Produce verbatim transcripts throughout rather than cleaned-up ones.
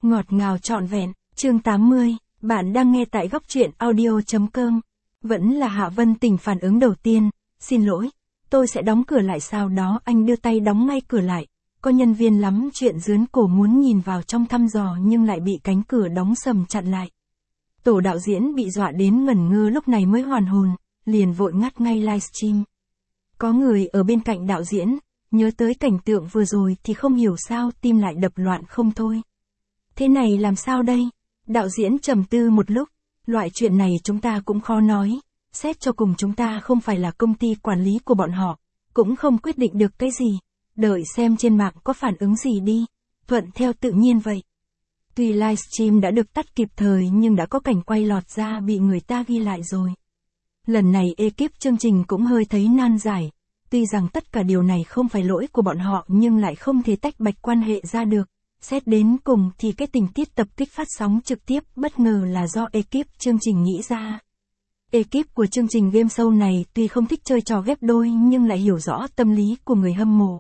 Ngọt ngào trọn vẹn, chương tám mươi, bạn đang nghe tại góc truyện audio chấm com. Vẫn là Hạ Vân Tình phản ứng đầu tiên, xin lỗi, tôi sẽ đóng cửa lại, sau đó anh đưa tay đóng ngay cửa lại. Có nhân viên lắm chuyện dướn cổ muốn nhìn vào trong thăm dò nhưng lại bị cánh cửa đóng sầm chặn lại. Tổ đạo diễn bị dọa đến ngẩn ngơ, lúc này mới hoàn hồn, liền vội ngắt ngay livestream. Có người ở bên cạnh đạo diễn, nhớ tới cảnh tượng vừa rồi thì không hiểu sao tim lại đập loạn không thôi. Thế này làm sao đây? Đạo diễn trầm tư một lúc, loại chuyện này chúng ta cũng khó nói, xét cho cùng chúng ta không phải là công ty quản lý của bọn họ, cũng không quyết định được cái gì, đợi xem trên mạng có phản ứng gì đi, thuận theo tự nhiên vậy. Tuy livestream đã được tắt kịp thời nhưng đã có cảnh quay lọt ra bị người ta ghi lại rồi. Lần này ekip chương trình cũng hơi thấy nan giải, tuy rằng tất cả điều này không phải lỗi của bọn họ nhưng lại không thể tách bạch quan hệ ra được. Xét đến cùng thì cái tình tiết tập kích phát sóng trực tiếp bất ngờ là do ekip chương trình nghĩ ra. Ekip của chương trình game show này tuy không thích chơi trò ghép đôi nhưng lại hiểu rõ tâm lý của người hâm mộ.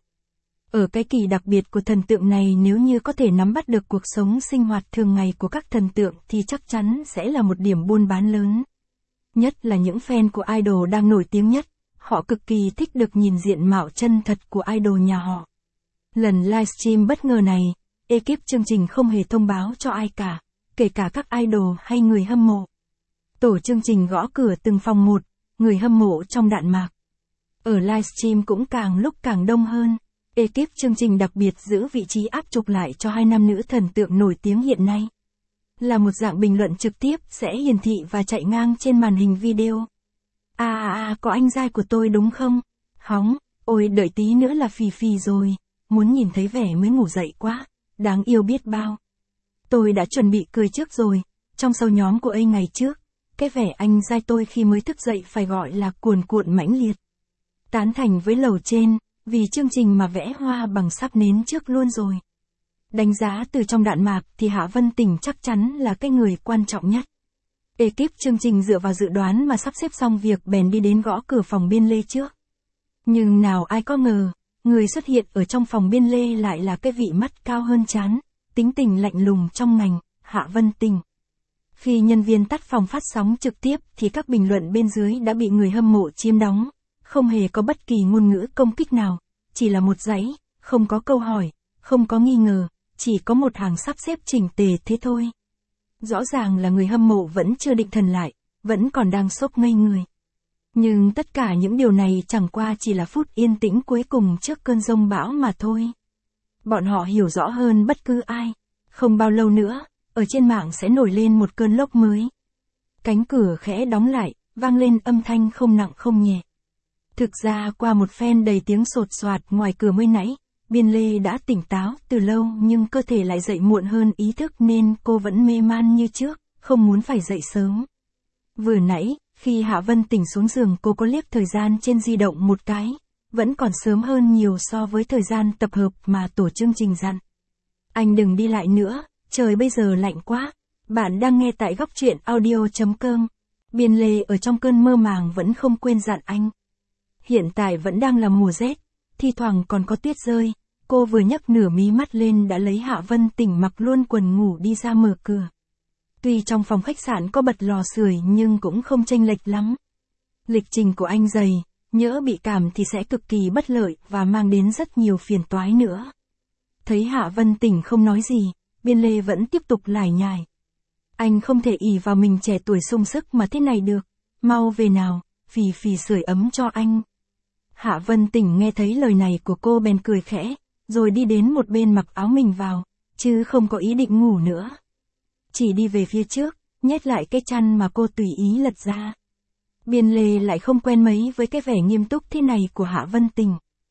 Ở cái kỳ đặc biệt của thần tượng này, nếu như có thể nắm bắt được cuộc sống sinh hoạt thường ngày của các thần tượng thì chắc chắn sẽ là một điểm buôn bán lớn. Nhất là những fan của idol đang nổi tiếng nhất, họ cực kỳ thích được nhìn diện mạo chân thật của idol nhà họ. Lần livestream bất ngờ này, ekip chương trình không hề thông báo cho ai cả, kể cả các idol hay người hâm mộ. Tổ chương trình gõ cửa từng phòng một, người hâm mộ trong đạn mạc. Ở livestream cũng càng lúc càng đông hơn, ekip chương trình đặc biệt giữ vị trí áp trục lại cho hai nam nữ thần tượng nổi tiếng hiện nay. Là một dạng bình luận trực tiếp sẽ hiển thị và chạy ngang trên màn hình video. À à à, có anh giai của tôi đúng không? Hóng, ôi đợi tí nữa là Phì Phì rồi, muốn nhìn thấy vẻ mới ngủ dậy quá. Đáng yêu biết bao. Tôi đã chuẩn bị cười trước rồi, trong show nhóm của A ngày trước, cái vẻ anh giai tôi khi mới thức dậy phải gọi là cuồn cuộn mãnh liệt. Tán thành với lầu trên, vì chương trình mà vẽ hoa bằng sáp nến trước luôn rồi. Đánh giá từ trong đạn mạc thì Hạ Vân Tình chắc chắn là cái người quan trọng nhất. Ekip chương trình dựa vào dự đoán mà sắp xếp xong việc bèn đi đến gõ cửa phòng biên lê trước. Nhưng nào ai có ngờ, người xuất hiện ở trong phòng biên lê lại là cái vị mắt cao hơn trán, tính tình lạnh lùng trong ngành, Hạ Vân Tình. Khi nhân viên tắt phòng phát sóng trực tiếp thì các bình luận bên dưới đã bị người hâm mộ chiếm đóng, không hề có bất kỳ ngôn ngữ công kích nào, chỉ là một dãy, không có câu hỏi, không có nghi ngờ, chỉ có một hàng sắp xếp chỉnh tề thế thôi. Rõ ràng là người hâm mộ vẫn chưa định thần lại, vẫn còn đang sốc ngây người. Nhưng tất cả những điều này chẳng qua chỉ là phút yên tĩnh cuối cùng trước cơn giông bão mà thôi. Bọn họ hiểu rõ hơn bất cứ ai. Không bao lâu nữa, ở trên mạng sẽ nổi lên một cơn lốc mới. Cánh cửa khẽ đóng lại, vang lên âm thanh không nặng không nhẹ. Thực ra qua một phen đầy tiếng sột soạt ngoài cửa mới nãy, Biên Lê đã tỉnh táo từ lâu nhưng cơ thể lại dậy muộn hơn ý thức nên cô vẫn mê man như trước, không muốn phải dậy sớm. Vừa nãy, khi Hạ Vân Tình xuống giường cô có liếc thời gian trên di động một cái, vẫn còn sớm hơn nhiều so với thời gian tập hợp mà tổ chương trình dặn. Anh đừng đi lại nữa, trời bây giờ lạnh quá. Bạn đang nghe tại góc truyện audio chấm com. Biên Lê ở trong cơn mơ màng vẫn không quên dặn anh. Hiện tại vẫn đang là mùa rét, thi thoảng còn có tuyết rơi, cô vừa nhấc nửa mí mắt lên đã lấy Hạ Vân Tình mặc luôn quần ngủ đi ra mở cửa. Tuy trong phòng khách sạn có bật lò sưởi nhưng cũng không chênh lệch lắm. Lịch trình của anh dày, nhỡ bị cảm thì sẽ cực kỳ bất lợi và mang đến rất nhiều phiền toái nữa. Thấy Hạ Vân Tình không nói gì, Biên Lê vẫn tiếp tục lải nhải. Anh không thể ỷ vào mình trẻ tuổi sung sức mà thế này được, mau về nào, Phì Phì sưởi ấm cho anh. Hạ Vân Tình nghe thấy lời này của cô bèn cười khẽ, rồi đi đến một bên mặc áo mình vào, chứ không có ý định ngủ nữa. Chỉ đi về phía trước, nhét lại cái chăn mà cô tùy ý lật ra. Biên Lê lại không quen mấy với cái vẻ nghiêm túc thế này của Hạ Vân Tình.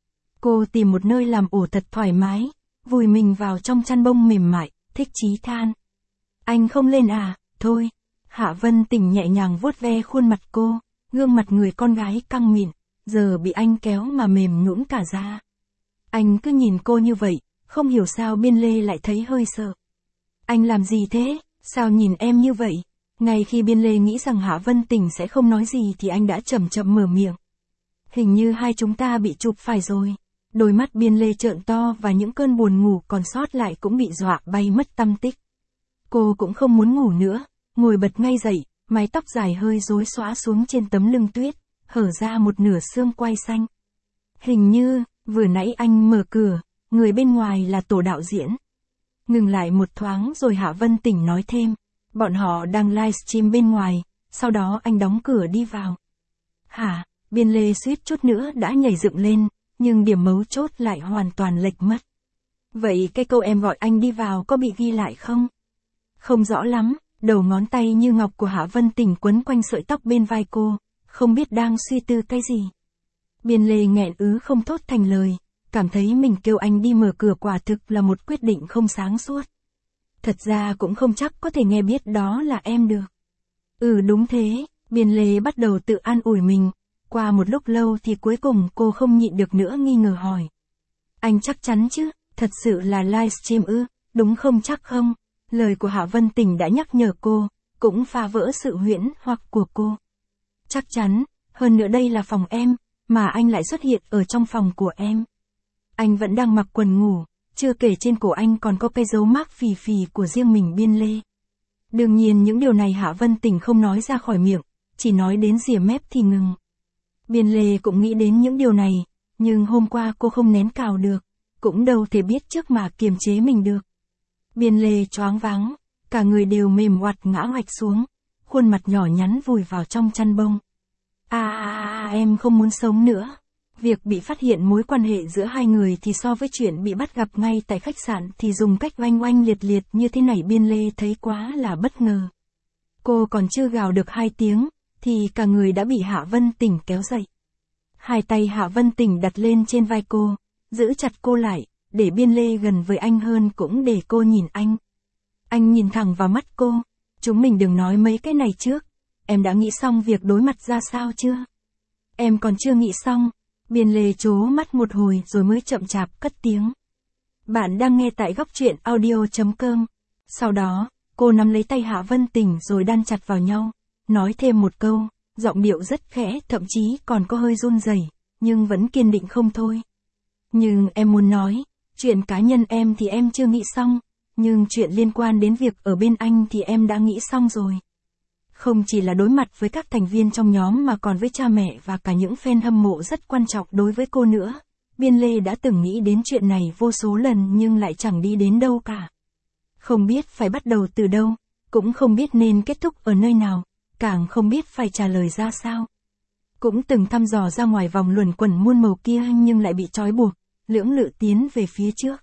Cô tìm một nơi làm ổ thật thoải mái, vùi mình vào trong chăn bông mềm mại, thích chí than. Anh không lên à, thôi. Hạ Vân Tình nhẹ nhàng vuốt ve khuôn mặt cô, gương mặt người con gái căng mịn, giờ bị anh kéo mà mềm nhũn cả ra. Anh cứ nhìn cô như vậy, không hiểu sao Biên Lê lại thấy hơi sợ. Anh làm gì thế, sao nhìn em như vậy? Ngay khi Biên Lê nghĩ rằng Hạ Vân Tình sẽ không nói gì thì anh đã chậm chậm mở miệng. Hình như hai chúng ta bị chụp phải rồi. Đôi mắt Biên Lê trợn to và những cơn buồn ngủ còn sót lại cũng bị dọa bay mất tâm tích. Cô cũng không muốn ngủ nữa, ngồi bật ngay dậy, mái tóc dài hơi rối xõa xuống trên tấm lưng tuyết, hở ra một nửa xương quai xanh. Hình như, vừa nãy anh mở cửa, người bên ngoài là tổ đạo diễn. Ngừng lại một thoáng rồi Hạ Vân Tỉnh nói thêm, bọn họ đang livestream bên ngoài, sau đó anh đóng cửa đi vào. Hả, Biên Lê suýt chút nữa đã nhảy dựng lên, nhưng điểm mấu chốt lại hoàn toàn lệch mất. Vậy cái câu em gọi anh đi vào có bị ghi lại không? Không rõ lắm, đầu ngón tay như ngọc của Hạ Vân Tỉnh quấn quanh sợi tóc bên vai cô, không biết đang suy tư cái gì. Biên Lê nghẹn ứ không thốt thành lời, cảm thấy mình kêu anh đi mở cửa quả thực là một quyết định không sáng suốt. Thật ra cũng không chắc có thể nghe biết đó là em được. Ừ đúng thế, Biên Lê bắt đầu tự an ủi mình, qua một lúc lâu thì cuối cùng cô không nhịn được nữa nghi ngờ hỏi. Anh chắc chắn chứ, thật sự là livestream ư, đúng không chắc không? Lời của Hạ Vân Tỉnh đã nhắc nhở cô, cũng phá vỡ sự huyễn hoặc của cô. Chắc chắn, hơn nữa đây là phòng em, mà anh lại xuất hiện ở trong phòng của em. Anh vẫn đang mặc quần ngủ, chưa kể trên cổ anh còn có cái dấu mác phì phì của riêng mình Biên Lê. Đương nhiên những điều này Hạ Vân Tỉnh không nói ra khỏi miệng, chỉ nói đến rìa mép thì ngừng. Biên Lê cũng nghĩ đến những điều này, nhưng hôm qua cô không nén cào được, cũng đâu thể biết trước mà kiềm chế mình được. Biên Lê choáng váng, cả người đều mềm oặt ngã ngoạch xuống, khuôn mặt nhỏ nhắn vùi vào trong chăn bông. À, à, à em không muốn sống nữa. Việc bị phát hiện mối quan hệ giữa hai người thì so với chuyện bị bắt gặp ngay tại khách sạn thì dùng cách oanh oanh liệt liệt như thế này Biên Lê thấy quá là bất ngờ. Cô còn chưa gào được hai tiếng, thì cả người đã bị Hạ Vân Tỉnh kéo dậy. Hai tay Hạ Vân Tỉnh đặt lên trên vai cô, giữ chặt cô lại, để Biên Lê gần với anh hơn cũng để cô nhìn anh. Anh nhìn thẳng vào mắt cô, chúng mình đừng nói mấy cái này trước, em đã nghĩ xong việc đối mặt ra sao chưa? Em còn chưa nghĩ xong. Biên Lê trố mắt một hồi rồi mới chậm chạp cất tiếng. Bạn đang nghe tại góc truyện audio chấm com. Sau đó, cô nắm lấy tay Hạ Vân Tỉnh rồi đan chặt vào nhau, nói thêm một câu, giọng điệu rất khẽ thậm chí còn có hơi run rẩy, nhưng vẫn kiên định không thôi. Nhưng em muốn nói, chuyện cá nhân em thì em chưa nghĩ xong, nhưng chuyện liên quan đến việc ở bên anh thì em đã nghĩ xong rồi. Không chỉ là đối mặt với các thành viên trong nhóm mà còn với cha mẹ và cả những fan hâm mộ rất quan trọng đối với cô nữa. Biên Lê đã từng nghĩ đến chuyện này vô số lần nhưng lại chẳng đi đến đâu cả. Không biết phải bắt đầu từ đâu, cũng không biết nên kết thúc ở nơi nào, càng không biết phải trả lời ra sao. Cũng từng thăm dò ra ngoài vòng luẩn quẩn muôn màu kia nhưng lại bị trói buộc, lưỡng lự tiến về phía trước.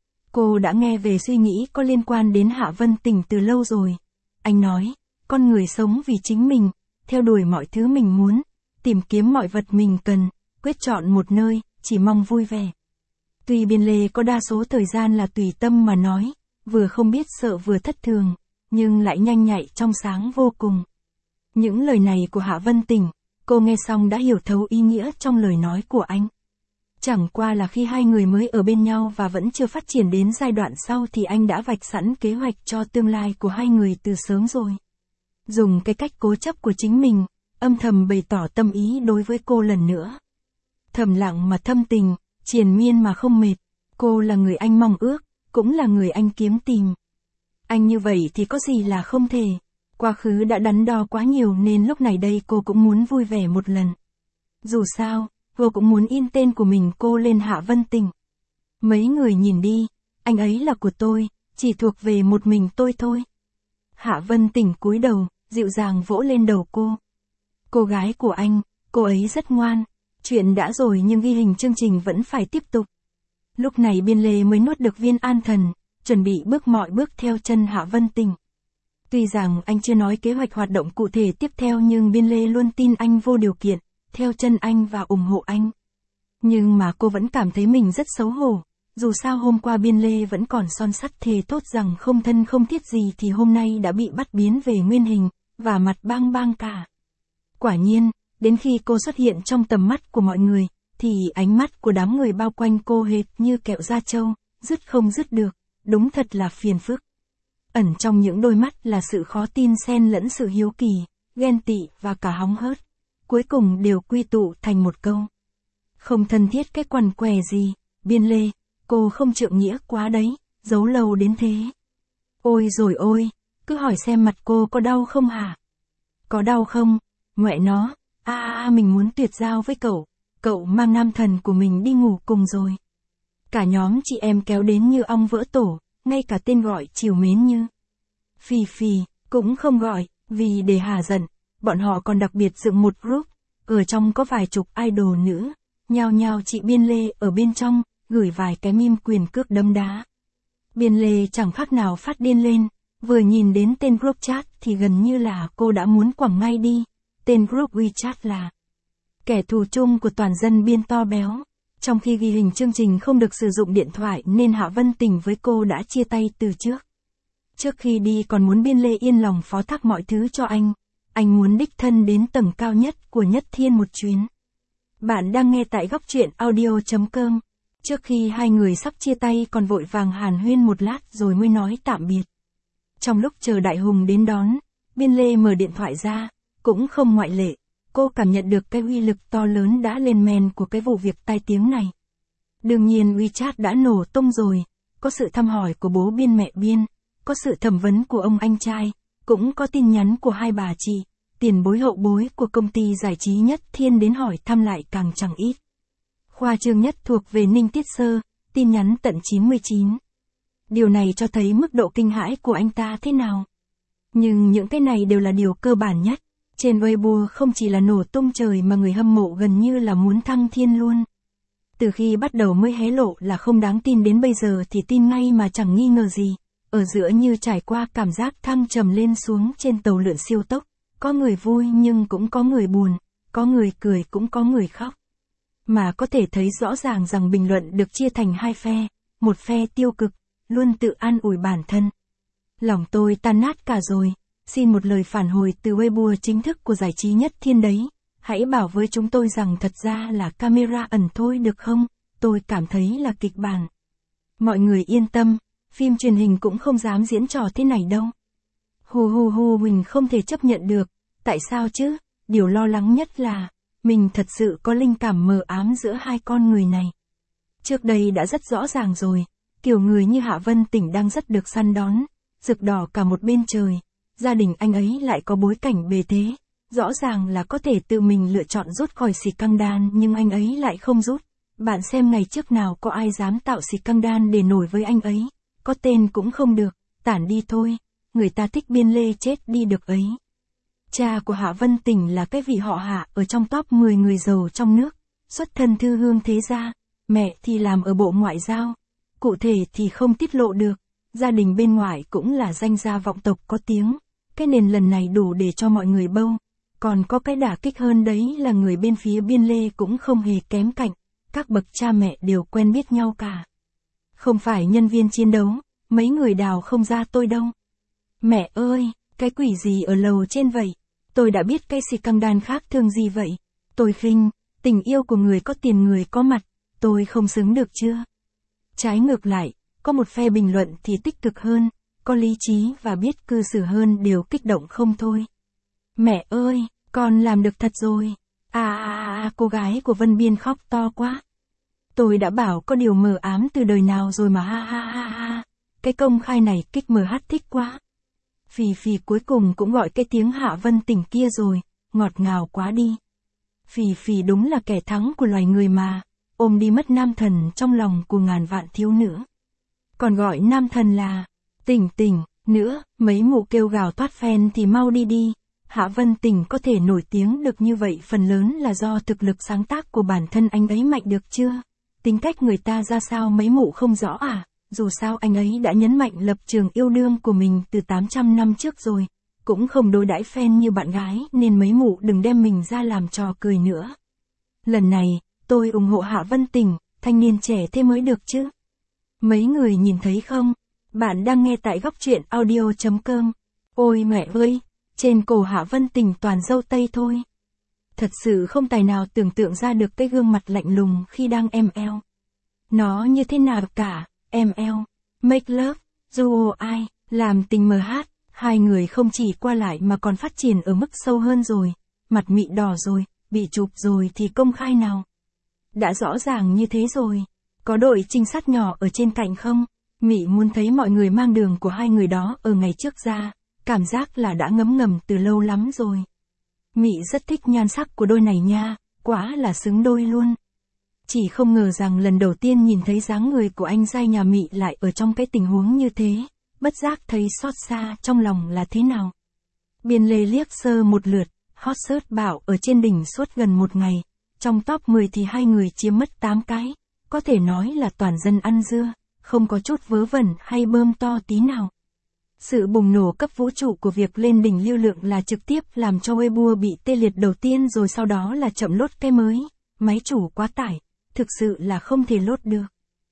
Cô đã nghe về suy nghĩ có liên quan đến Hạ Vân Tỉnh từ lâu rồi. Anh nói, con người sống vì chính mình, theo đuổi mọi thứ mình muốn, tìm kiếm mọi vật mình cần, quyết chọn một nơi, chỉ mong vui vẻ. Tuy Biên Lê có đa số thời gian là tùy tâm mà nói, vừa không biết sợ vừa thất thường, nhưng lại nhanh nhạy trong sáng vô cùng. Những lời này của Hạ Vân Tỉnh, cô nghe xong đã hiểu thấu ý nghĩa trong lời nói của anh. Chẳng qua là khi hai người mới ở bên nhau và vẫn chưa phát triển đến giai đoạn sau thì anh đã vạch sẵn kế hoạch cho tương lai của hai người từ sớm rồi. Dùng cái cách cố chấp của chính mình, âm thầm bày tỏ tâm ý đối với cô lần nữa. Thầm lặng mà thâm tình, triền miên mà không mệt, cô là người anh mong ước, cũng là người anh kiếm tìm. Anh như vậy thì có gì là không thể. Quá khứ đã đắn đo quá nhiều nên lúc này đây cô cũng muốn vui vẻ một lần. Dù sao, cô cũng muốn in tên của mình cô lên Hạ Vân Tỉnh. Mấy người nhìn đi, anh ấy là của tôi, chỉ thuộc về một mình tôi thôi. Hạ Vân Tỉnh cúi đầu, dịu dàng vỗ lên đầu cô. Cô gái của anh, cô ấy rất ngoan. Chuyện đã rồi nhưng ghi hình chương trình vẫn phải tiếp tục. Lúc này Biên Lê mới nuốt được viên an thần, chuẩn bị bước mọi bước theo chân Hạ Vân Tỉnh. Tuy rằng anh chưa nói kế hoạch hoạt động cụ thể tiếp theo nhưng Biên Lê luôn tin anh vô điều kiện, theo chân anh và ủng hộ anh. Nhưng mà cô vẫn cảm thấy mình rất xấu hổ. Dù sao hôm qua Biên Lê vẫn còn son sắt thề thốt rằng không thân không thiết gì thì hôm nay đã bị bắt biến về nguyên hình, và mặt bang bang cả. Quả nhiên, đến khi cô xuất hiện trong tầm mắt của mọi người, thì ánh mắt của đám người bao quanh cô hệt như kẹo da trâu, dứt không dứt được, đúng thật là phiền phức. Ẩn trong những đôi mắt là sự khó tin xen lẫn sự hiếu kỳ, ghen tị và cả hóng hớt. Cuối cùng đều quy tụ thành một câu. Không thân thiết cái quằn què gì, Biên Lê, cô không trượng nghĩa quá đấy, giấu lâu đến thế. Ôi rồi ôi, cứ hỏi xem mặt cô có đau không hả? Có đau không? Ngoẹ nó, a à, mình muốn tuyệt giao với cậu, cậu mang nam thần của mình đi ngủ cùng rồi. Cả nhóm chị em kéo đến như ong vỡ tổ, ngay cả tên gọi trìu mến như Phì Phì, cũng không gọi, vì để hà giận, bọn họ còn đặc biệt dựng một group, ở trong có vài chục idol nữ, nhao nhao chị Biên Lê ở bên trong, gửi vài cái meme quyền cước đấm đá. Biên Lê chẳng khác nào phát điên lên, vừa nhìn đến tên group chat thì gần như là cô đã muốn quẳng ngay đi, tên group WeChat là kẻ thù chung của toàn dân Biên to béo. Trong khi ghi hình chương trình không được sử dụng điện thoại nên Hạ Vân Tình với cô đã chia tay từ trước. Trước khi đi còn muốn Biên Lê yên lòng phó thác mọi thứ cho anh, anh muốn đích thân đến tầng cao nhất của Nhất Thiên một chuyến. Bạn đang nghe tại góc truyện audio chấm com. Trước khi hai người sắp chia tay còn vội vàng hàn huyên một lát rồi mới nói tạm biệt. Trong lúc chờ Đại Hùng đến đón, Biên Lê mở điện thoại ra, cũng không ngoại lệ. Cô cảm nhận được cái uy lực to lớn đã lên men của cái vụ việc tai tiếng này. Đương nhiên WeChat đã nổ tung rồi, có sự thăm hỏi của bố Biên mẹ Biên, có sự thẩm vấn của ông anh trai, cũng có tin nhắn của hai bà chị, tiền bối hậu bối của công ty giải trí Nhất Thiên đến hỏi thăm lại càng chẳng ít. Khoa trương nhất thuộc về Ninh Tiết Sơ, tin nhắn tận chín mươi chín. Điều này cho thấy mức độ kinh hãi của anh ta thế nào. Nhưng những cái này đều là điều cơ bản nhất. Trên Weibo không chỉ là nổ tung trời mà người hâm mộ gần như là muốn thăng thiên luôn. Từ khi bắt đầu mới hé lộ là không đáng tin đến bây giờ thì tin ngay mà chẳng nghi ngờ gì. Ở giữa như trải qua cảm giác thăng trầm lên xuống trên tàu lượn siêu tốc. Có người vui nhưng cũng có người buồn, có người cười cũng có người khóc. Mà có thể thấy rõ ràng rằng bình luận được chia thành hai phe, một phe tiêu cực, luôn tự an ủi bản thân. Lòng tôi tan nát cả rồi. Xin một lời phản hồi từ Weibo chính thức của giải trí Nhất Thiên đấy. Hãy bảo với chúng tôi rằng thật ra là camera ẩn thôi được không? Tôi cảm thấy là kịch bản. Mọi người yên tâm, phim truyền hình cũng không dám diễn trò thế này đâu. Hù hù hù mình không thể chấp nhận được. Tại sao chứ? Điều lo lắng nhất là, mình thật sự có linh cảm mờ ám giữa hai con người này. Trước đây đã rất rõ ràng rồi, kiểu người như Hạ Vân Tình đang rất được săn đón, rực đỏ cả một bên trời. Gia đình anh ấy lại có bối cảnh bề thế, rõ ràng là có thể tự mình lựa chọn rút khỏi xì căng đan nhưng anh ấy lại không rút. Bạn xem ngày trước nào có ai dám tạo xì căng đan để nổi với anh ấy, có tên cũng không được, tản đi thôi, người ta thích Biên Lê chết đi được ấy. Cha của Hạ Vân Tình là cái vị họ Hạ ở trong top mười người giàu trong nước, xuất thân thư hương thế gia, mẹ thì làm ở bộ ngoại giao, cụ thể thì không tiết lộ được. Gia đình bên ngoài cũng là danh gia vọng tộc có tiếng, cái nền lần này đủ để cho mọi người bâu. Còn có cái đả kích hơn đấy là người bên phía Biên Lê cũng không hề kém cạnh, các bậc cha mẹ đều quen biết nhau cả. Không phải nhân viên chiến đấu, mấy người đào không ra tôi đâu. Mẹ ơi, cái quỷ gì ở lầu trên vậy? Tôi đã biết cái xì căng đan khác thường gì vậy? Tôi khinh, tình yêu của người có tiền người có mặt, tôi không xứng được chưa? Trái ngược lại, có một phe bình luận thì tích cực hơn, có lý trí và biết cư xử hơn đều kích động không thôi. Mẹ ơi, con làm được thật rồi. À à à, cô gái của Vân Biên khóc to quá. Tôi đã bảo có điều mờ ám từ đời nào rồi mà ha ha ha ha. Cái công khai này kích mờ hát thích quá. Phì Phì cuối cùng cũng gọi cái tiếng Hạ Vân Tình kia rồi, ngọt ngào quá đi. Phì Phì đúng là kẻ thắng của loài người mà, ôm đi mất nam thần trong lòng của ngàn vạn thiếu nữ. Còn gọi nam thần là Tình Tình, nữa, mấy mụ kêu gào thoát fan thì mau đi đi. Hạ Vân Tình có thể nổi tiếng được như vậy phần lớn là do thực lực sáng tác của bản thân anh ấy mạnh được chưa? Tính cách người ta ra sao mấy mụ không rõ à? Dù sao anh ấy đã nhấn mạnh lập trường yêu đương của mình từ tám trăm năm trước rồi, cũng không đối đãi fan như bạn gái nên mấy mụ đừng đem mình ra làm trò cười nữa. Lần này, tôi ủng hộ Hạ Vân Tình, thanh niên trẻ thế mới được chứ. Mấy người nhìn thấy không? Bạn đang nghe tại góc truyện audio chấm com. Ôi mẹ ơi, trên cổ Hạ Vân Tình toàn râu tây thôi. Thật sự không tài nào tưởng tượng ra được cái gương mặt lạnh lùng khi đang em eo. Nó như thế nào cả, em eo, make love, duo ai, làm tình mờ hát, hai người không chỉ qua lại mà còn phát triển ở mức sâu hơn rồi, mặt mị đỏ rồi, bị chụp rồi thì công khai nào. Đã rõ ràng như thế rồi, có đội trinh sát nhỏ ở trên cạnh không? Mị muốn thấy mọi người mang đường của hai người đó ở ngày trước ra, cảm giác là đã ngấm ngầm từ lâu lắm rồi. Mị rất thích nhan sắc của đôi này nha, quá là xứng đôi luôn. Chỉ không ngờ rằng lần đầu tiên nhìn thấy dáng người của anh giai nhà Mị lại ở trong cái tình huống như thế, bất giác thấy xót xa trong lòng là thế nào. Biên Lê liếc sơ một lượt, hot search bảo ở trên đỉnh suốt gần một ngày, trong top mười thì hai người chiếm mất tám cái, có thể nói là toàn dân ăn dưa, không có chút vớ vẩn hay bơm to tí nào. Sự bùng nổ cấp vũ trụ của việc lên đỉnh lưu lượng là trực tiếp làm cho Weibo bị tê liệt đầu tiên rồi sau đó là chậm lốt cái mới, máy chủ quá tải, thực sự là không thể lốt được.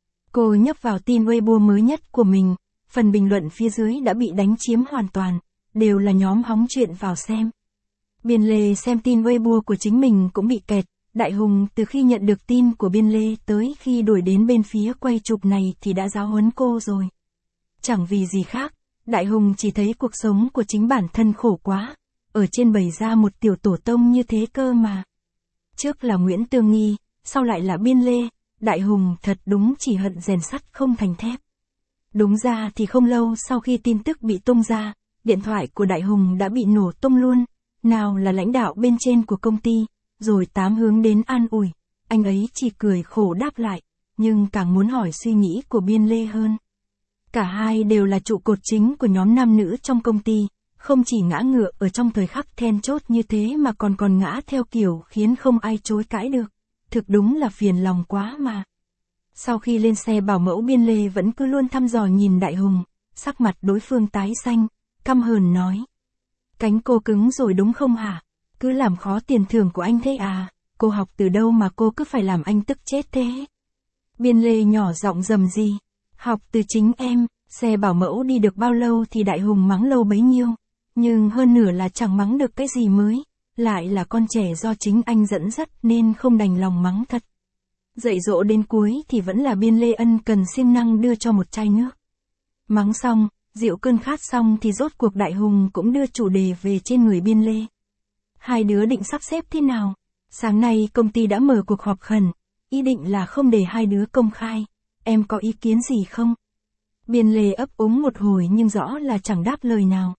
Cô nhấp vào tin Weibo mới nhất của mình, phần bình luận phía dưới đã bị đánh chiếm hoàn toàn, đều là nhóm hóng chuyện vào xem. Biên Lê xem tin Weibo của chính mình cũng bị kẹt, Đại Hùng từ khi nhận được tin của Biên Lê tới khi đuổi đến bên phía quay chụp này thì đã giáo huấn cô rồi. Chẳng vì gì khác, Đại Hùng chỉ thấy cuộc sống của chính bản thân khổ quá, ở trên bày ra một tiểu tổ tông như thế cơ mà. Trước là Nguyễn Tương Nghi, sau lại là Biên Lê, Đại Hùng thật đúng chỉ hận rèn sắt không thành thép. Đúng ra thì không lâu sau khi tin tức bị tung ra, điện thoại của Đại Hùng đã bị nổ tung luôn, nào là lãnh đạo bên trên của công ty, rồi tám hướng đến an ủi, anh ấy chỉ cười khổ đáp lại, nhưng càng muốn hỏi suy nghĩ của Biên Lê hơn. Cả hai đều là trụ cột chính của nhóm nam nữ trong công ty, không chỉ ngã ngựa ở trong thời khắc then chốt như thế mà còn còn ngã theo kiểu khiến không ai chối cãi được, thực đúng là phiền lòng quá mà. Sau khi lên xe bảo mẫu, Biên Lê vẫn cứ luôn thăm dò nhìn Đại Hùng, sắc mặt đối phương tái xanh, căm hờn nói. Cánh cô cứng rồi đúng không hả? Cứ làm khó tiền thưởng của anh thế à? Cô học từ đâu mà cô cứ phải làm anh tức chết thế? Biên Lê nhỏ giọng rầm gì. Học từ chính em, xe bảo mẫu đi được bao lâu thì Đại Hùng mắng lâu bấy nhiêu. Nhưng hơn nửa là chẳng mắng được cái gì mới, lại là con trẻ do chính anh dẫn dắt nên không đành lòng mắng thật. Dạy dỗ đến cuối thì vẫn là Biên Lê ân cần siêng năng đưa cho một chai nước. Mắng xong, dịu cơn khát xong thì rốt cuộc Đại Hùng cũng đưa chủ đề về trên người Biên Lê. Hai đứa định sắp xếp thế nào? Sáng nay công ty đã mở cuộc họp khẩn, ý định là không để hai đứa công khai. Em có ý kiến gì không? Biên Lê ấp úng một hồi nhưng rõ là chẳng đáp lời nào.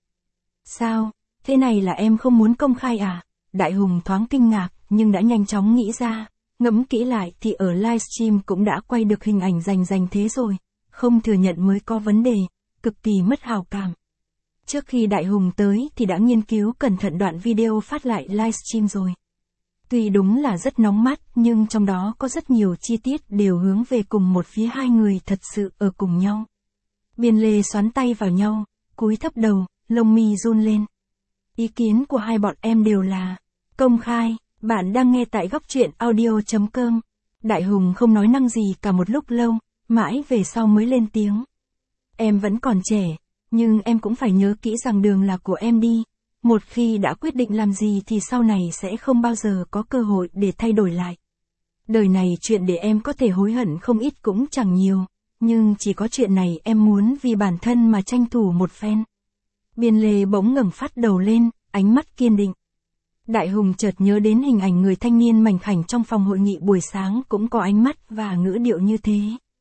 Sao? Thế này là em không muốn công khai à? Đại Hùng thoáng kinh ngạc nhưng đã nhanh chóng nghĩ ra. Ngẫm kỹ lại thì ở livestream cũng đã quay được hình ảnh rành rành thế rồi. Không thừa nhận mới có vấn đề, cực kỳ mất hào cảm. Trước khi Đại Hùng tới thì đã nghiên cứu cẩn thận đoạn video phát lại livestream rồi. Tuy đúng là rất nóng mắt nhưng trong đó có rất nhiều chi tiết đều hướng về cùng một phía, hai người thật sự ở cùng nhau. Biên Lê xoắn tay vào nhau, cúi thấp đầu, lông mi run lên. Ý kiến của hai bọn em đều là công khai. Bạn đang nghe tại góc truyện audio chấm com. Đại Hùng không nói năng gì cả một lúc lâu, mãi về sau mới lên tiếng. Em vẫn còn trẻ, nhưng em cũng phải nhớ kỹ rằng đường là của em đi. Một khi đã quyết định làm gì thì sau này sẽ không bao giờ có cơ hội để thay đổi lại. Đời này chuyện để em có thể hối hận không ít cũng chẳng nhiều, nhưng chỉ có chuyện này em muốn vì bản thân mà tranh thủ một phen. Biên Lê bỗng ngẩng phát đầu lên, ánh mắt kiên định. Đại Hùng chợt nhớ đến hình ảnh người thanh niên mảnh khảnh trong phòng hội nghị buổi sáng cũng có ánh mắt và ngữ điệu như thế.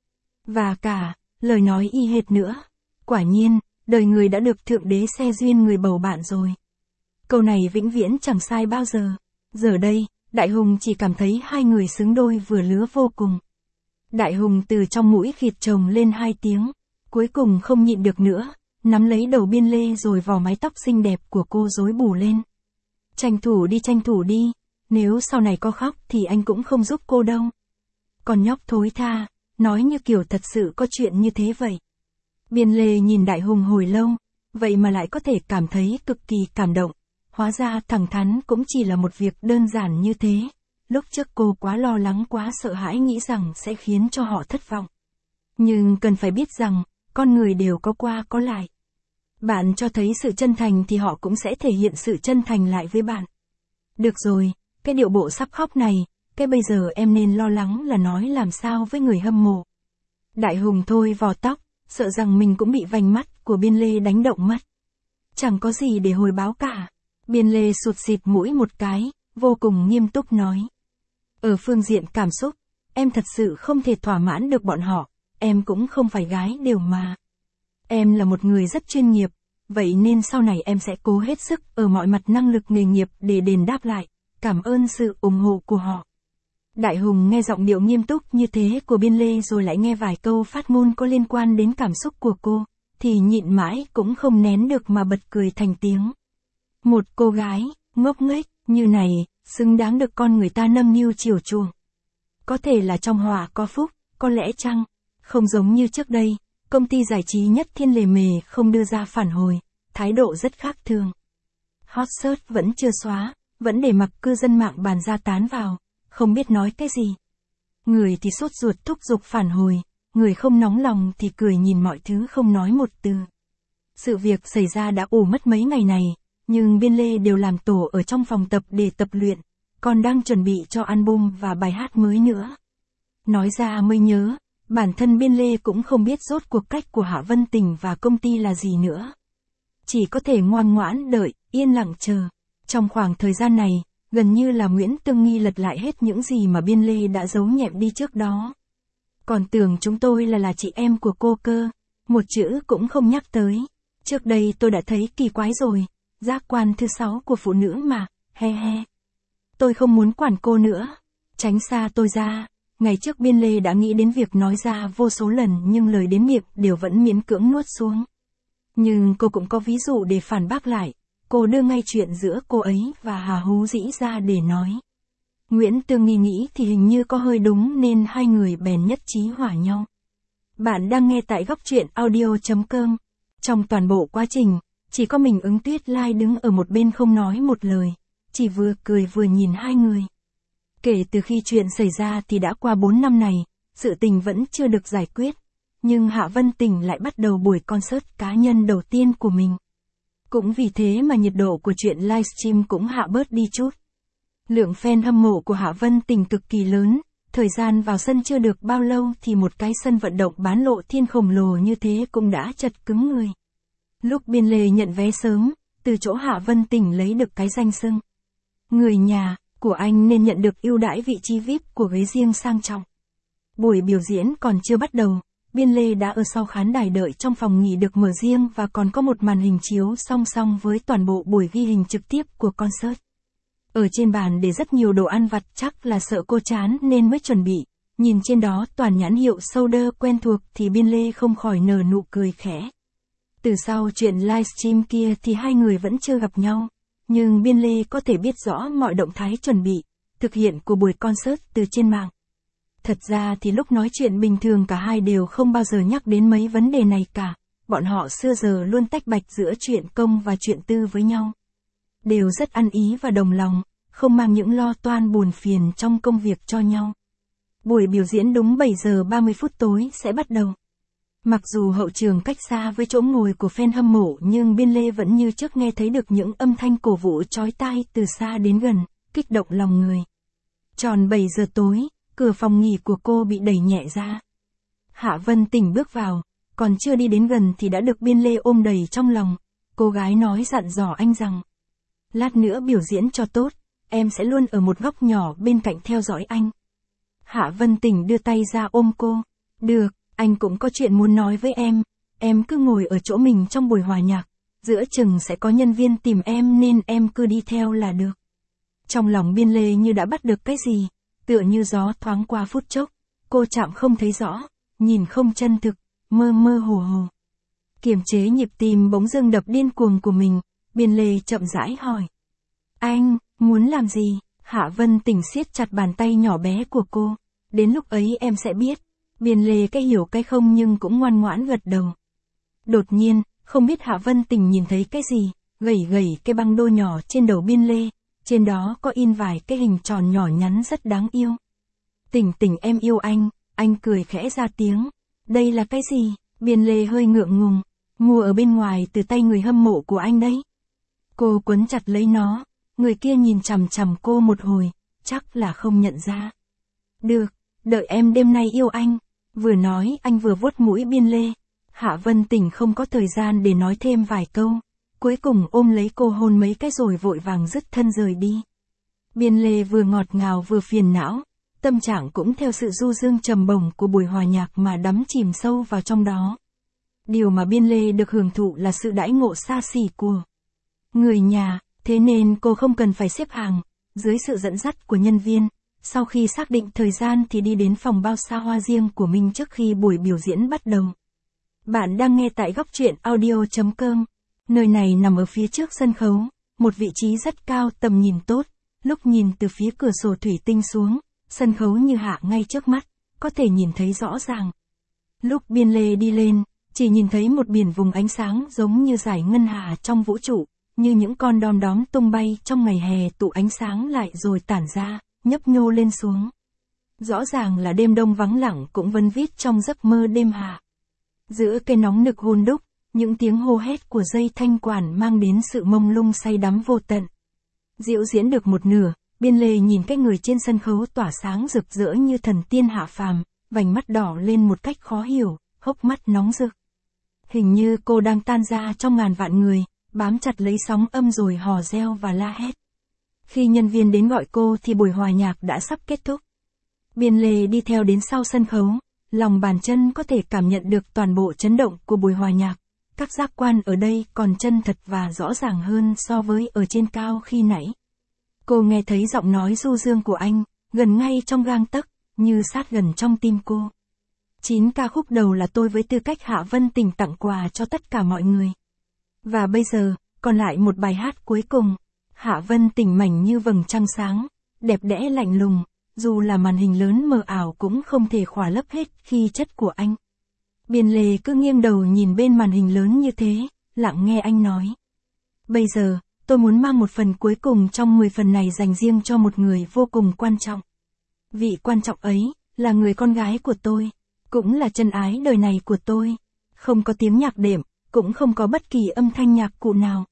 Và cả, lời nói y hệt nữa. Quả nhiên, đời người đã được Thượng Đế xe duyên người bầu bạn rồi. Câu này vĩnh viễn chẳng sai bao giờ. Giờ đây, Đại Hùng chỉ cảm thấy hai người xứng đôi vừa lứa vô cùng. Đại Hùng từ trong mũi khịt chồng lên hai tiếng, cuối cùng không nhịn được nữa, nắm lấy đầu Biên Lê rồi vò mái tóc xinh đẹp của cô rối bù lên. Tranh thủ đi tranh thủ đi, nếu sau này có khóc thì anh cũng không giúp cô đâu. Còn nhóc thối tha, nói như kiểu thật sự có chuyện như thế vậy. Biên Lê nhìn Đại Hùng hồi lâu, vậy mà lại có thể cảm thấy cực kỳ cảm động. Hóa ra thẳng thắn cũng chỉ là một việc đơn giản như thế. Lúc trước cô quá lo lắng quá sợ hãi nghĩ rằng sẽ khiến cho họ thất vọng. Nhưng cần phải biết rằng, con người đều có qua có lại. Bạn cho thấy sự chân thành thì họ cũng sẽ thể hiện sự chân thành lại với bạn. Được rồi, cái điệu bộ sắp khóc này, cái bây giờ em nên lo lắng là nói làm sao với người hâm mộ. Đại Hùng thôi vò tóc, sợ rằng mình cũng bị vành mắt của Biên Lê đánh động mất. Chẳng có gì để hồi báo cả. Biên Lê sụt xịt mũi một cái, vô cùng nghiêm túc nói. Ở phương diện cảm xúc, em thật sự không thể thỏa mãn được bọn họ, em cũng không phải gái đều mà. Em là một người rất chuyên nghiệp, vậy nên sau này em sẽ cố hết sức ở mọi mặt năng lực nghề nghiệp để đền đáp lại, cảm ơn sự ủng hộ của họ. Đại Hùng nghe giọng điệu nghiêm túc như thế của Biên Lê rồi lại nghe vài câu phát ngôn có liên quan đến cảm xúc của cô, thì nhịn mãi cũng không nén được mà bật cười thành tiếng. Một cô gái, ngốc nghếch, như này, xứng đáng được con người ta nâng niu chiều chuộng. Có thể là trong họa có phúc, có lẽ chăng, không giống như trước đây, công ty giải trí Nhất Thiên lề mề không đưa ra phản hồi, thái độ rất khác thường. Hot search vẫn chưa xóa, vẫn để mặc cư dân mạng bàn ra tán vào, không biết nói cái gì. Người thì sốt ruột thúc giục phản hồi, người không nóng lòng thì cười nhìn mọi thứ không nói một từ. Sự việc xảy ra đã ủ mất mấy ngày này, nhưng Biên Lê đều làm tổ ở trong phòng tập để tập luyện, còn đang chuẩn bị cho album và bài hát mới nữa. Nói ra mới nhớ, bản thân Biên Lê cũng không biết rốt cuộc cách của Hạ Vân Tình và công ty là gì nữa. Chỉ có thể ngoan ngoãn đợi, yên lặng chờ. Trong khoảng thời gian này, gần như là Nguyễn Tương Nghi lật lại hết những gì mà Biên Lê đã giấu nhẹm đi trước đó. Còn tưởng chúng tôi là là chị em của cô cơ, một chữ cũng không nhắc tới. Trước đây tôi đã thấy kỳ quái rồi, giác quan thứ sáu của phụ nữ mà, he he. Tôi không muốn quản cô nữa, tránh xa tôi ra. Ngày trước Biên Lê đã nghĩ đến việc nói ra vô số lần nhưng lời đến miệng đều vẫn miễn cưỡng nuốt xuống. Nhưng cô cũng có ví dụ để phản bác lại, cô đưa ngay chuyện giữa cô ấy và Hà Hú Dĩ ra để nói. Nguyễn Tương Nghi nghĩ thì hình như có hơi đúng nên hai người bèn nhất trí hòa nhau. Bạn đang nghe tại góc truyện audio chấm com. Trong toàn bộ quá trình, chỉ có mình Ứng Tuyết Lai đứng ở một bên không nói một lời, chỉ vừa cười vừa nhìn hai người. Kể từ khi chuyện xảy ra thì đã qua bốn năm này, sự tình vẫn chưa được giải quyết, nhưng Hạ Vân Tình lại bắt đầu buổi concert cá nhân đầu tiên của mình. Cũng vì thế mà nhiệt độ của chuyện livestream cũng hạ bớt đi chút. Lượng fan hâm mộ của Hạ Vân Tình cực kỳ lớn, thời gian vào sân chưa được bao lâu thì một cái sân vận động bán lộ thiên khổng lồ như thế cũng đã chật cứng người. Lúc Biên Lê nhận vé sớm, từ chỗ Hạ Vân Tình lấy được cái danh xưng người nhà của anh nên nhận được ưu đãi vị trí vi ai pi của ghế riêng sang trọng. Buổi biểu diễn còn chưa bắt đầu, Biên Lê đã ở sau khán đài đợi trong phòng nghỉ được mở riêng và còn có một màn hình chiếu song song với toàn bộ buổi ghi hình trực tiếp của concert. Ở trên bàn để rất nhiều đồ ăn vặt, chắc là sợ cô chán nên mới chuẩn bị. Nhìn trên đó toàn nhãn hiệu soda quen thuộc thì Biên Lê không khỏi nở nụ cười khẽ. Từ sau chuyện livestream kia thì hai người vẫn chưa gặp nhau, nhưng Biên Lê có thể biết rõ mọi động thái chuẩn bị, thực hiện của buổi concert từ trên mạng. Thật ra thì lúc nói chuyện bình thường cả hai đều không bao giờ nhắc đến mấy vấn đề này cả, bọn họ xưa giờ luôn tách bạch giữa chuyện công và chuyện tư với nhau. Đều rất ăn ý và đồng lòng, không mang những lo toan buồn phiền trong công việc cho nhau. Buổi biểu diễn đúng bảy giờ ba mươi phút tối sẽ bắt đầu. Mặc dù hậu trường cách xa với chỗ ngồi của fan hâm mộ nhưng Biên Lê vẫn như trước nghe thấy được những âm thanh cổ vũ chói tai từ xa đến gần, kích động lòng người. Tròn bảy giờ tối, cửa phòng nghỉ của cô bị đẩy nhẹ ra. Hạ Vân Tình bước vào, còn chưa đi đến gần thì đã được Biên Lê ôm đầy trong lòng. Cô gái nói dặn dò anh rằng, lát nữa biểu diễn cho tốt, em sẽ luôn ở một góc nhỏ bên cạnh theo dõi anh. Hạ Vân Tình đưa tay ra ôm cô. Được, anh cũng có chuyện muốn nói với em, em cứ ngồi ở chỗ mình trong buổi hòa nhạc, giữa chừng sẽ có nhân viên tìm em nên em cứ đi theo là được. Trong lòng Biên Lê như đã bắt được cái gì, tựa như gió thoáng qua phút chốc, cô chạm không thấy rõ, nhìn không chân thực, mơ mơ hồ hồ. Kiềm chế nhịp tim bỗng dưng đập điên cuồng của mình, Biên Lê chậm rãi hỏi. Anh, muốn làm gì? Hạ Vân Tình siết chặt bàn tay nhỏ bé của cô. Đến lúc ấy em sẽ biết. Biên Lê cái hiểu cái không nhưng cũng ngoan ngoãn gật đầu. Đột nhiên, không biết Hạ Vân Tình nhìn thấy cái gì, gẩy gẩy cái băng đô nhỏ trên đầu Biên Lê, trên đó có in vài cái hình tròn nhỏ nhắn rất đáng yêu. Tình Tình em yêu anh, anh cười khẽ ra tiếng. Đây là cái gì? Biên Lê hơi ngượng ngùng, mua ở bên ngoài từ tay người hâm mộ của anh đấy. Cô quấn chặt lấy nó, người kia nhìn chằm chằm cô một hồi, chắc là không nhận ra. Được, đợi em đêm nay yêu anh. Vừa nói anh vừa vuốt mũi Biên Lê. Hạ Vân Tình không có thời gian để nói thêm vài câu, cuối cùng ôm lấy cô hôn mấy cái rồi vội vàng dứt thân rời đi. Biên Lê vừa ngọt ngào vừa phiền não, tâm trạng cũng theo sự du dương trầm bổng của buổi hòa nhạc mà đắm chìm sâu vào trong đó. Điều mà Biên Lê được hưởng thụ là sự đãi ngộ xa xỉ của người nhà, thế nên cô không cần phải xếp hàng. Dưới sự dẫn dắt của nhân viên, sau khi xác định thời gian thì đi đến phòng bao xa hoa riêng của mình trước khi buổi biểu diễn bắt đầu. Bạn đang nghe tại góc truyện audio chấm com. Nơi này nằm ở phía trước sân khấu, một vị trí rất cao, tầm nhìn tốt. Lúc nhìn từ phía cửa sổ thủy tinh xuống, sân khấu như hạ ngay trước mắt, có thể nhìn thấy rõ ràng. Lúc Biên Lê đi lên, chỉ nhìn thấy một biển vùng ánh sáng giống như dải ngân hà trong vũ trụ, như những con đom đóm tung bay trong ngày hè tụ ánh sáng lại rồi tản ra, nhấp nhô lên xuống. Rõ ràng là đêm đông vắng lặng cũng vân vít trong giấc mơ đêm hạ. Giữa cây nóng nực hun đúc, những tiếng hô hét của dây thanh quản mang đến sự mông lung say đắm vô tận. Diễu diễn được một nửa, Biên Lê nhìn cái người trên sân khấu tỏa sáng rực rỡ như thần tiên hạ phàm, vành mắt đỏ lên một cách khó hiểu, hốc mắt nóng rực. Hình như cô đang tan ra trong ngàn vạn người, bám chặt lấy sóng âm rồi hò reo và la hét. Khi nhân viên đến gọi cô thì buổi hòa nhạc đã sắp kết thúc. Biên Lê đi theo đến sau sân khấu, lòng bàn chân có thể cảm nhận được toàn bộ chấn động của buổi hòa nhạc. Các giác quan ở đây còn chân thật và rõ ràng hơn so với ở trên cao khi nãy. Cô nghe thấy giọng nói du dương của anh, gần ngay trong gang tấc, như sát gần trong tim cô. Chín ca khúc đầu là tôi với tư cách Hạ Vân Tình tặng quà cho tất cả mọi người. Và bây giờ, còn lại một bài hát cuối cùng. Hạ Vân Tình mảnh như vầng trăng sáng, đẹp đẽ lạnh lùng, dù là màn hình lớn mờ ảo cũng không thể khỏa lấp hết khí chất của anh. Biên Lê cứ nghiêng đầu nhìn bên màn hình lớn như thế, lặng nghe anh nói. Bây giờ, tôi muốn mang một phần cuối cùng trong mười phần này dành riêng cho một người vô cùng quan trọng. Vị quan trọng ấy, là người con gái của tôi, cũng là chân ái đời này của tôi. Không có tiếng nhạc đệm, cũng không có bất kỳ âm thanh nhạc cụ nào.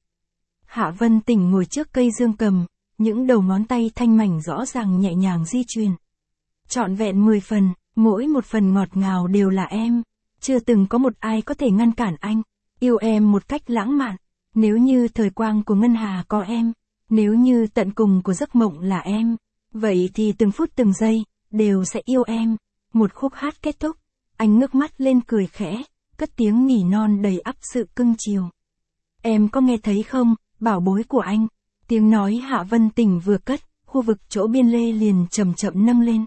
Hạ Vân Tình ngồi trước cây dương cầm, những đầu ngón tay thanh mảnh rõ ràng nhẹ nhàng di chuyển. Trọn vẹn mười phần, mỗi một phần ngọt ngào đều là em. Chưa từng có một ai có thể ngăn cản anh, yêu em một cách lãng mạn. Nếu như thời quang của ngân hà có em, nếu như tận cùng của giấc mộng là em, vậy thì từng phút từng giây, đều sẽ yêu em. Một khúc hát kết thúc, anh ngước mắt lên cười khẽ, cất tiếng nỉ non đầy ắp sự cưng chiều. Em có nghe thấy không, bảo bối của anh? Tiếng nói Hạ Vân Tình vừa cất, khu vực chỗ Biên Lê liền chậm chậm nâng lên.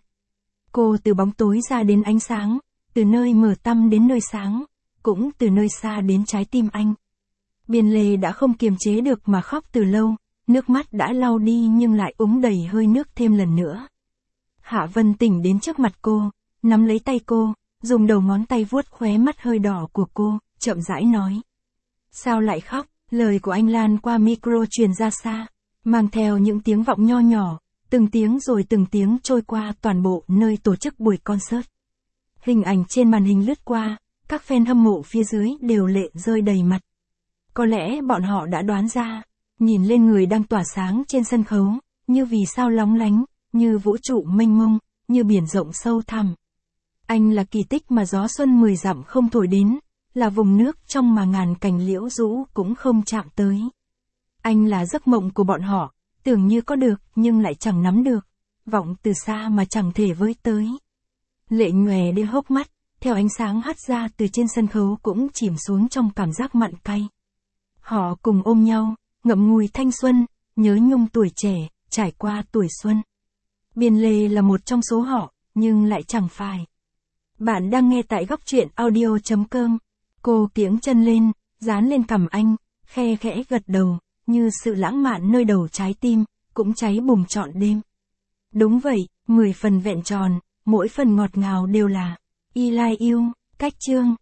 Cô từ bóng tối ra đến ánh sáng, từ nơi mờ tăm đến nơi sáng, cũng từ nơi xa đến trái tim anh. Biên Lê đã không kiềm chế được mà khóc từ lâu, nước mắt đã lau đi nhưng lại úng đầy hơi nước thêm lần nữa. Hạ Vân Tình đến trước mặt cô, nắm lấy tay cô, dùng đầu ngón tay vuốt khóe mắt hơi đỏ của cô, chậm rãi nói. Sao lại khóc? Lời của anh lan qua micro truyền ra xa, mang theo những tiếng vọng nho nhỏ, từng tiếng rồi từng tiếng trôi qua toàn bộ nơi tổ chức buổi concert. Hình ảnh trên màn hình lướt qua, các fan hâm mộ phía dưới đều lệ rơi đầy mặt. Có lẽ bọn họ đã đoán ra, nhìn lên người đang tỏa sáng trên sân khấu, như vì sao lóng lánh, như vũ trụ mênh mông, như biển rộng sâu thẳm. Anh là kỳ tích mà gió xuân mười dặm không thổi đến, là vùng nước trong mà ngàn cành liễu rũ cũng không chạm tới. Anh là giấc mộng của bọn họ, tưởng như có được nhưng lại chẳng nắm được, vọng từ xa mà chẳng thể với tới. Lệ nhòe đi hốc mắt, theo ánh sáng hắt ra từ trên sân khấu cũng chìm xuống trong cảm giác mặn cay. Họ cùng ôm nhau, ngậm ngùi thanh xuân, nhớ nhung tuổi trẻ, trải qua tuổi xuân. Biên Lê là một trong số họ, nhưng lại chẳng phải. Bạn đang nghe tại góc truyện audio chấm com. Cô kiễng chân lên, dán lên cằm anh, khe khẽ gật đầu, như sự lãng mạn nơi đầu trái tim, cũng cháy bùng trọn đêm. Đúng vậy, mười phần vẹn tròn, mỗi phần ngọt ngào đều là. Y Lai yêu, cách chương.